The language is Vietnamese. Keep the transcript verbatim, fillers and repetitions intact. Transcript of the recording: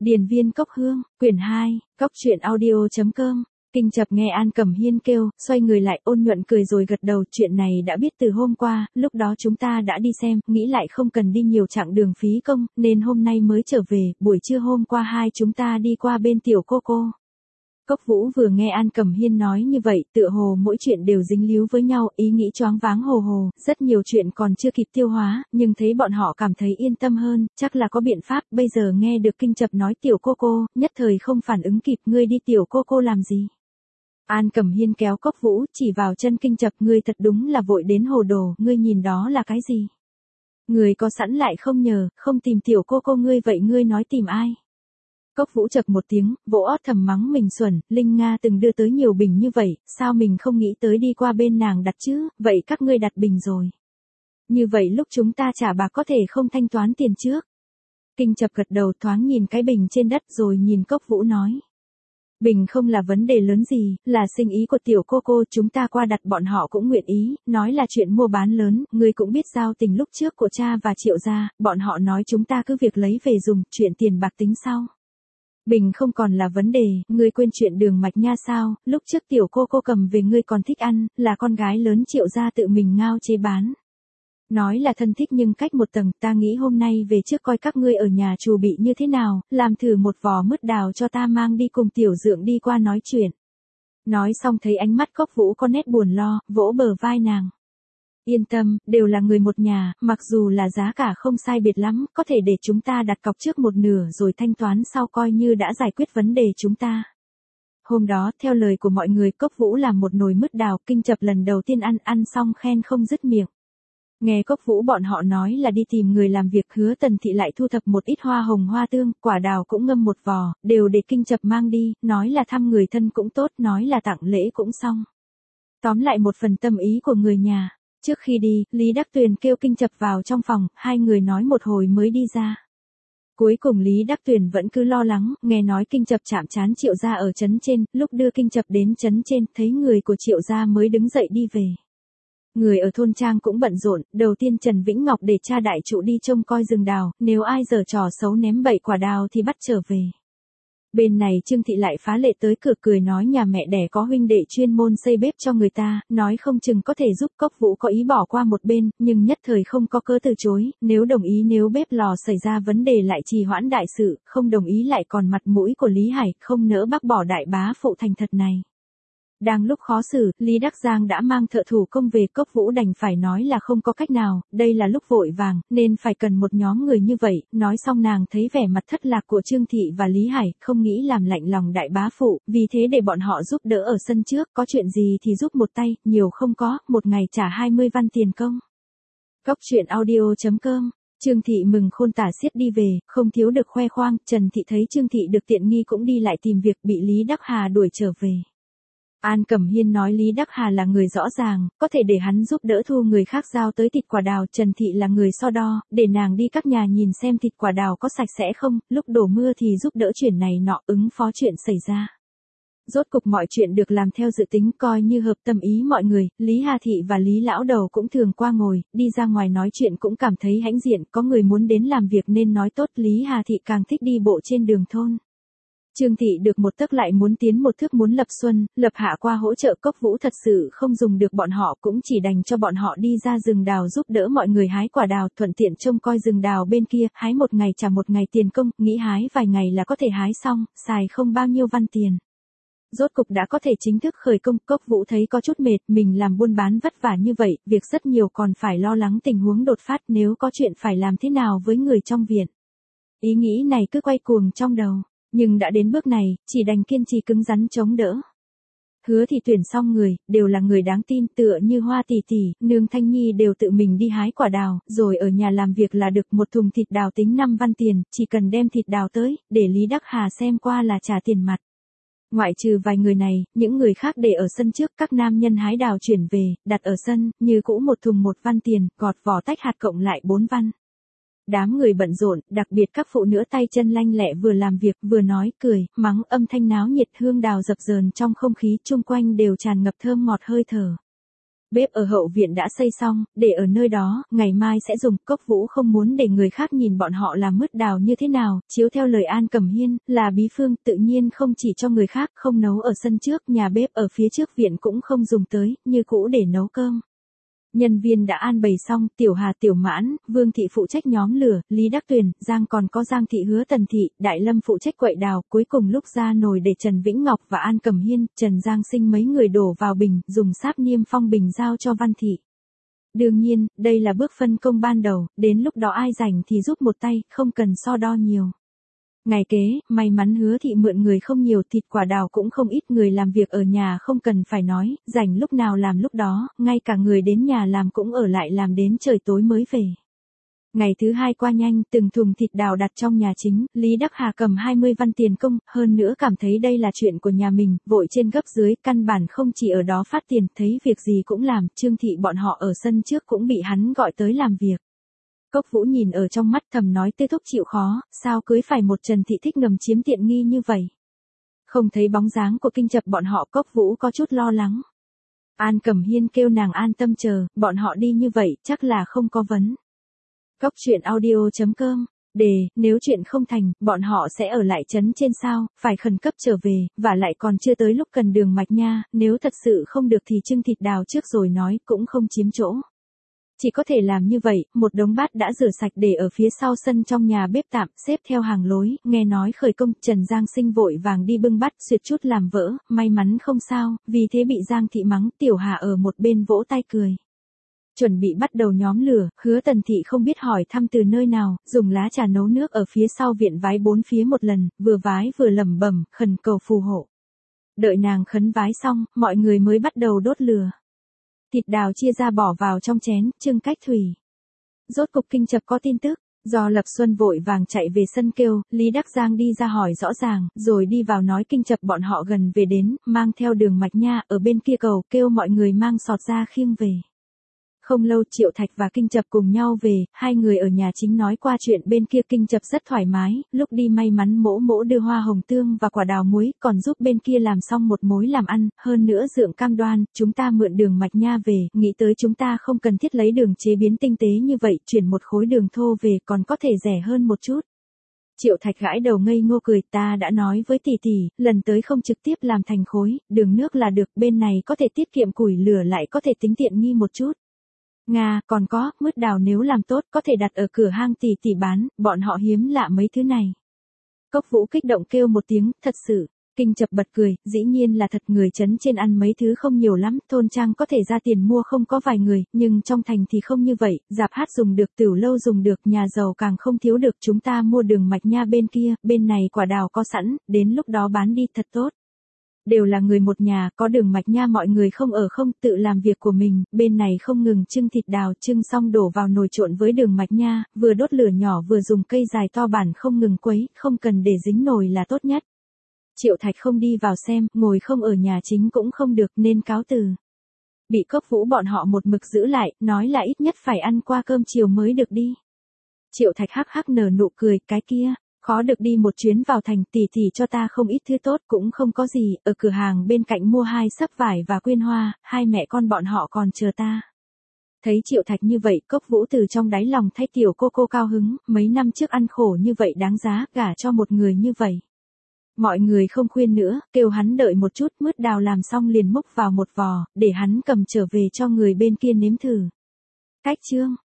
Điền viên cốc hương, quyển hai, cốc truyện audio.com. Kinh chập nghe An Cẩm Hiên kêu, xoay người lại ôn nhuận cười rồi gật đầu, chuyện này đã biết từ hôm qua, lúc đó chúng ta đã đi xem, nghĩ lại không cần đi nhiều chặng đường phí công, nên hôm nay mới trở về, buổi trưa hôm qua hai chúng ta đi qua bên tiểu cô cô. Cốc Vũ vừa nghe An Cẩm Hiên nói như vậy, tựa hồ mỗi chuyện đều dính líu với nhau, ý nghĩ choáng váng hồ hồ, rất nhiều chuyện còn chưa kịp tiêu hóa, nhưng thấy bọn họ cảm thấy yên tâm hơn, chắc là có biện pháp, bây giờ nghe được Kinh Chập nói tiểu cô cô, nhất thời không phản ứng kịp, ngươi đi tiểu cô cô làm gì? An Cẩm Hiên kéo Cốc Vũ, chỉ vào chân Kinh Chập, ngươi thật đúng là vội đến hồ đồ, ngươi nhìn đó là cái gì? Người có sẵn lại không nhờ, không tìm tiểu cô cô ngươi vậy ngươi nói tìm ai? Cốc Vũ chập một tiếng, vỗ ót thầm mắng mình xuẩn, Linh Nga từng đưa tới nhiều bình như vậy, sao mình không nghĩ tới đi qua bên nàng đặt chứ, vậy các ngươi đặt bình rồi. Như vậy lúc chúng ta trả bạc có thể không thanh toán tiền trước. Kinh Chập gật đầu thoáng nhìn cái bình trên đất rồi nhìn Cốc Vũ nói. Bình không là vấn đề lớn gì, là sinh ý của tiểu cô cô, chúng ta qua đặt bọn họ cũng nguyện ý, nói là chuyện mua bán lớn, ngươi cũng biết giao tình lúc trước của cha và Triệu gia, bọn họ nói chúng ta cứ việc lấy về dùng, chuyện tiền bạc tính sau. Bình không còn là vấn đề, ngươi quên chuyện đường mạch nha sao, lúc trước tiểu cô cô cầm về ngươi còn thích ăn, là con gái lớn Triệu gia tự mình ngao chế bán. Nói là thân thích nhưng cách một tầng, ta nghĩ hôm nay về trước coi các ngươi ở nhà chủ bị như thế nào, làm thử một vò mứt đào cho ta mang đi cùng tiểu dượng đi qua nói chuyện. Nói xong thấy ánh mắt Cốc Vũ có nét buồn lo, vỗ bờ vai nàng. Yên tâm, đều là người một nhà, mặc dù là giá cả không sai biệt lắm, có thể để chúng ta đặt cọc trước một nửa rồi thanh toán sau coi như đã giải quyết vấn đề chúng ta. Hôm đó, theo lời của mọi người, Cốc Vũ làm một nồi mứt đào, Kinh Chập lần đầu tiên ăn, ăn xong khen không dứt miệng. Nghe Cốc Vũ bọn họ nói là đi tìm người làm việc, Hứa Tần Thị lại thu thập một ít hoa hồng hoa tương, quả đào cũng ngâm một vò, đều để Kinh Chập mang đi, nói là thăm người thân cũng tốt, nói là tặng lễ cũng xong. Tóm lại một phần tâm ý của người nhà. Trước khi đi, Lý Đắc Tuyền kêu Kinh Chập vào trong phòng, hai người nói một hồi mới đi ra. Cuối cùng Lý Đắc Tuyền vẫn cứ lo lắng, nghe nói Kinh Chập chạm trán Triệu gia ở trấn trên, lúc đưa Kinh Chập đến trấn trên, thấy người của Triệu gia mới đứng dậy đi về. Người ở thôn trang cũng bận rộn, đầu tiên Trần Vĩnh Ngọc để cha đại trụ đi trông coi rừng đào, nếu ai giở trò xấu ném bậy quả đào thì bắt trở về. Bên này Trương Thị lại phá lệ tới cửa cười nói nhà mẹ đẻ có huynh đệ chuyên môn xây bếp cho người ta, nói không chừng có thể giúp. Cốc Vũ có ý bỏ qua một bên, nhưng nhất thời không có cớ từ chối, nếu đồng ý nếu bếp lò xảy ra vấn đề lại trì hoãn đại sự, không đồng ý lại còn mặt mũi của Lý Hải, không nỡ bác bỏ đại bá phụ thành thật này. Đang lúc khó xử, Lý Đắc Giang đã mang thợ thủ công về, Cốc Vũ đành phải nói là không có cách nào, đây là lúc vội vàng, nên phải cần một nhóm người như vậy, nói xong nàng thấy vẻ mặt thất lạc của Trương Thị và Lý Hải, không nghĩ làm lạnh lòng đại bá phụ, vì thế để bọn họ giúp đỡ ở sân trước, có chuyện gì thì giúp một tay, nhiều không có, một ngày trả hai mươi văn tiền công. Cốc truyện audio.com. Trương Thị mừng khôn tả xiết đi về, không thiếu được khoe khoang, Trần Thị thấy Trương Thị được tiện nghi cũng đi lại tìm việc, bị Lý Đắc Hà đuổi trở về. An Cẩm Hiên nói Lý Đắc Hà là người rõ ràng, có thể để hắn giúp đỡ thu người khác giao tới thịt quả đào, Trần Thị là người so đo, để nàng đi các nhà nhìn xem thịt quả đào có sạch sẽ không, lúc đổ mưa thì giúp đỡ chuyển này nọ, ứng phó chuyện xảy ra. Rốt cục mọi chuyện được làm theo dự tính, coi như hợp tâm ý mọi người, Lý Hà Thị và Lý Lão Đầu cũng thường qua ngồi, đi ra ngoài nói chuyện cũng cảm thấy hãnh diện, có người muốn đến làm việc nên nói tốt, Lý Hà Thị càng thích đi bộ trên đường thôn. Trương Thị được một tấc lại muốn tiến một thước, muốn lập xuân, lập hạ qua hỗ trợ Cốc Vũ thật sự không dùng được bọn họ, cũng chỉ đành cho bọn họ đi ra rừng đào giúp đỡ mọi người hái quả đào, thuận tiện trông coi rừng đào bên kia, hái một ngày trả một ngày tiền công, nghĩ hái vài ngày là có thể hái xong, xài không bao nhiêu văn tiền. Rốt cục đã có thể chính thức khởi công, Cốc Vũ thấy có chút mệt, mình làm buôn bán vất vả như vậy, việc rất nhiều còn phải lo lắng tình huống đột phát, nếu có chuyện phải làm thế nào với người trong viện. Ý nghĩ này cứ quay cuồng trong đầu. Nhưng đã đến bước này, chỉ đành kiên trì cứng rắn chống đỡ. Hứa thì tuyển xong người, đều là người đáng tin, tựa như Hoa tỷ tỷ, Nương Thanh Nhi đều tự mình đi hái quả đào, rồi ở nhà làm việc là được, một thùng thịt đào tính năm văn tiền, chỉ cần đem thịt đào tới, để Lý Đắc Hà xem qua là trả tiền mặt. Ngoại trừ vài người này, những người khác để ở sân trước, các nam nhân hái đào chuyển về, đặt ở sân, như cũ một thùng một văn tiền, gọt vỏ tách hạt cộng lại bốn văn. Đám người bận rộn, đặc biệt các phụ nữ tay chân lanh lẹ vừa làm việc, vừa nói, cười, mắng, âm thanh náo nhiệt, hương đào dập dờn trong không khí, chung quanh đều tràn ngập thơm ngọt hơi thở. Bếp ở hậu viện đã xây xong, để ở nơi đó, ngày mai sẽ dùng. Cốc Vũ không muốn để người khác nhìn bọn họ làm mứt đào như thế nào, chiếu theo lời An Cẩm Hiên, là bí phương, tự nhiên không chỉ cho người khác, không nấu ở sân trước, nhà bếp ở phía trước viện cũng không dùng tới, như cũ để nấu cơm. Nhân viên đã an bày xong, Tiểu Hà, Tiểu Mãn, Vương Thị phụ trách nhóm lửa, Lý Đắc Tuyền, Giang còn có Giang Thị, Hứa Tần Thị, Đại Lâm phụ trách quậy đào, cuối cùng lúc ra nồi để Trần Vĩnh Ngọc và An Cẩm Hiên, Trần Giang Sinh mấy người đổ vào bình, dùng sáp niêm phong bình giao cho Văn Thị. Đương nhiên, đây là bước phân công ban đầu, đến lúc đó ai rảnh thì giúp một tay, không cần so đo nhiều. Ngày kế, may mắn Hứa Thị mượn người không nhiều, thịt quả đào cũng không ít, người làm việc ở nhà không cần phải nói, rảnh lúc nào làm lúc đó, ngay cả người đến nhà làm cũng ở lại làm đến trời tối mới về. Ngày thứ hai qua nhanh, từng thùng thịt đào đặt trong nhà chính, Lý Đắc Hà cầm hai mươi văn tiền công, hơn nữa cảm thấy đây là chuyện của nhà mình, vội trên gấp dưới, căn bản không chỉ ở đó phát tiền, thấy việc gì cũng làm, Trương Thị bọn họ ở sân trước cũng bị hắn gọi tới làm việc. Cốc Vũ nhìn ở trong mắt thầm nói tê thúc chịu khó, sao cưới phải một Trần Thị thích ngầm chiếm tiện nghi như vậy. Không thấy bóng dáng của Kinh Chập bọn họ, Cốc Vũ có chút lo lắng. An Cẩm Hiên kêu nàng an tâm chờ, bọn họ đi như vậy chắc là không có vấn. Cốc truyện audio chấm com, đề, nếu chuyện không thành, bọn họ sẽ ở lại trấn trên sao, phải khẩn cấp trở về, và lại còn chưa tới lúc cần đường mạch nha, nếu thật sự không được thì trưng thịt đào trước rồi nói, cũng không chiếm chỗ. Chỉ có thể làm như vậy, một đống bát đã rửa sạch để ở phía sau sân trong nhà bếp tạm, xếp theo hàng lối, nghe nói khởi công, Trần Giang Sinh vội vàng đi bưng bát, suýt chút làm vỡ, may mắn không sao, vì thế bị Giang Thị mắng, Tiểu Hà ở một bên vỗ tay cười. Chuẩn bị bắt đầu nhóm lửa, Hứa Tần Thị không biết hỏi thăm từ nơi nào, dùng lá trà nấu nước ở phía sau viện vái bốn phía một lần, vừa vái vừa lẩm bẩm, khẩn cầu phù hộ. Đợi nàng khấn vái xong, mọi người mới bắt đầu đốt lửa. Thịt đào chia ra bỏ vào trong chén, trưng cách thủy. Rốt cục Kinh Chập có tin tức, do Lập Xuân vội vàng chạy về sân kêu, Lý Đắc Giang đi ra hỏi rõ ràng, rồi đi vào nói Kinh Chập bọn họ gần về đến, mang theo đường mạch nha, ở bên kia cầu, kêu mọi người mang sọt ra khiêng về. Không lâu Triệu Thạch và Kinh Chập cùng nhau về, hai người ở nhà chính nói qua chuyện bên kia, Kinh Chập rất thoải mái, lúc đi may mắn mỗ mỗ đưa hoa hồng tương và quả đào muối, còn giúp bên kia làm xong một mối làm ăn, hơn nữa Dượng cam đoan, chúng ta mượn đường mạch nha về, nghĩ tới chúng ta không cần thiết lấy đường chế biến tinh tế như vậy, chuyển một khối đường thô về còn có thể rẻ hơn một chút. Triệu Thạch gãi đầu ngây ngô cười, ta đã nói với tỷ tỷ, lần tới không trực tiếp làm thành khối, đường nước là được, bên này có thể tiết kiệm củi lửa lại có thể tính tiện nghi một chút. Nga, còn có, mứt đào nếu làm tốt có thể đặt ở cửa hang tỷ tỷ bán, bọn họ hiếm lạ mấy thứ này. Cốc Vũ kích động kêu một tiếng, thật sự. Kinh Chập bật cười, dĩ nhiên là thật, người trấn trên ăn mấy thứ không nhiều lắm, thôn trang có thể ra tiền mua không có vài người, nhưng trong thành thì không như vậy, dạp hát dùng được, tiểu lâu dùng được, nhà giàu càng không thiếu được, chúng ta mua đường mạch nha bên kia, bên này quả đào có sẵn, đến lúc đó bán đi thật tốt. Đều là người một nhà, có đường mạch nha mọi người không ở không, tự làm việc của mình, bên này không ngừng trưng thịt đào, trưng xong đổ vào nồi trộn với đường mạch nha, vừa đốt lửa nhỏ vừa dùng cây dài to bản không ngừng quấy, không cần để dính nồi là tốt nhất. Triệu Thạch không đi vào xem, ngồi không ở nhà chính cũng không được nên cáo từ. Bị Cốc Vũ bọn họ một mực giữ lại, nói là ít nhất phải ăn qua cơm chiều mới được đi. Triệu Thạch hắc hắc nở nụ cười, cái kia. Khó được đi một chuyến vào thành, tỷ tỷ cho ta không ít thứ tốt, cũng không có gì, ở cửa hàng bên cạnh mua hai sấp vải và quyên hoa, hai mẹ con bọn họ còn chờ ta. Thấy Triệu Thạch như vậy, Cốc Vũ từ trong đáy lòng thay tiểu cô cô cao hứng, mấy năm trước ăn khổ như vậy đáng giá, gả cho một người như vậy. Mọi người không khuyên nữa, kêu hắn đợi một chút, mứt đào làm xong liền múc vào một vò, để hắn cầm trở về cho người bên kia nếm thử. Cách chương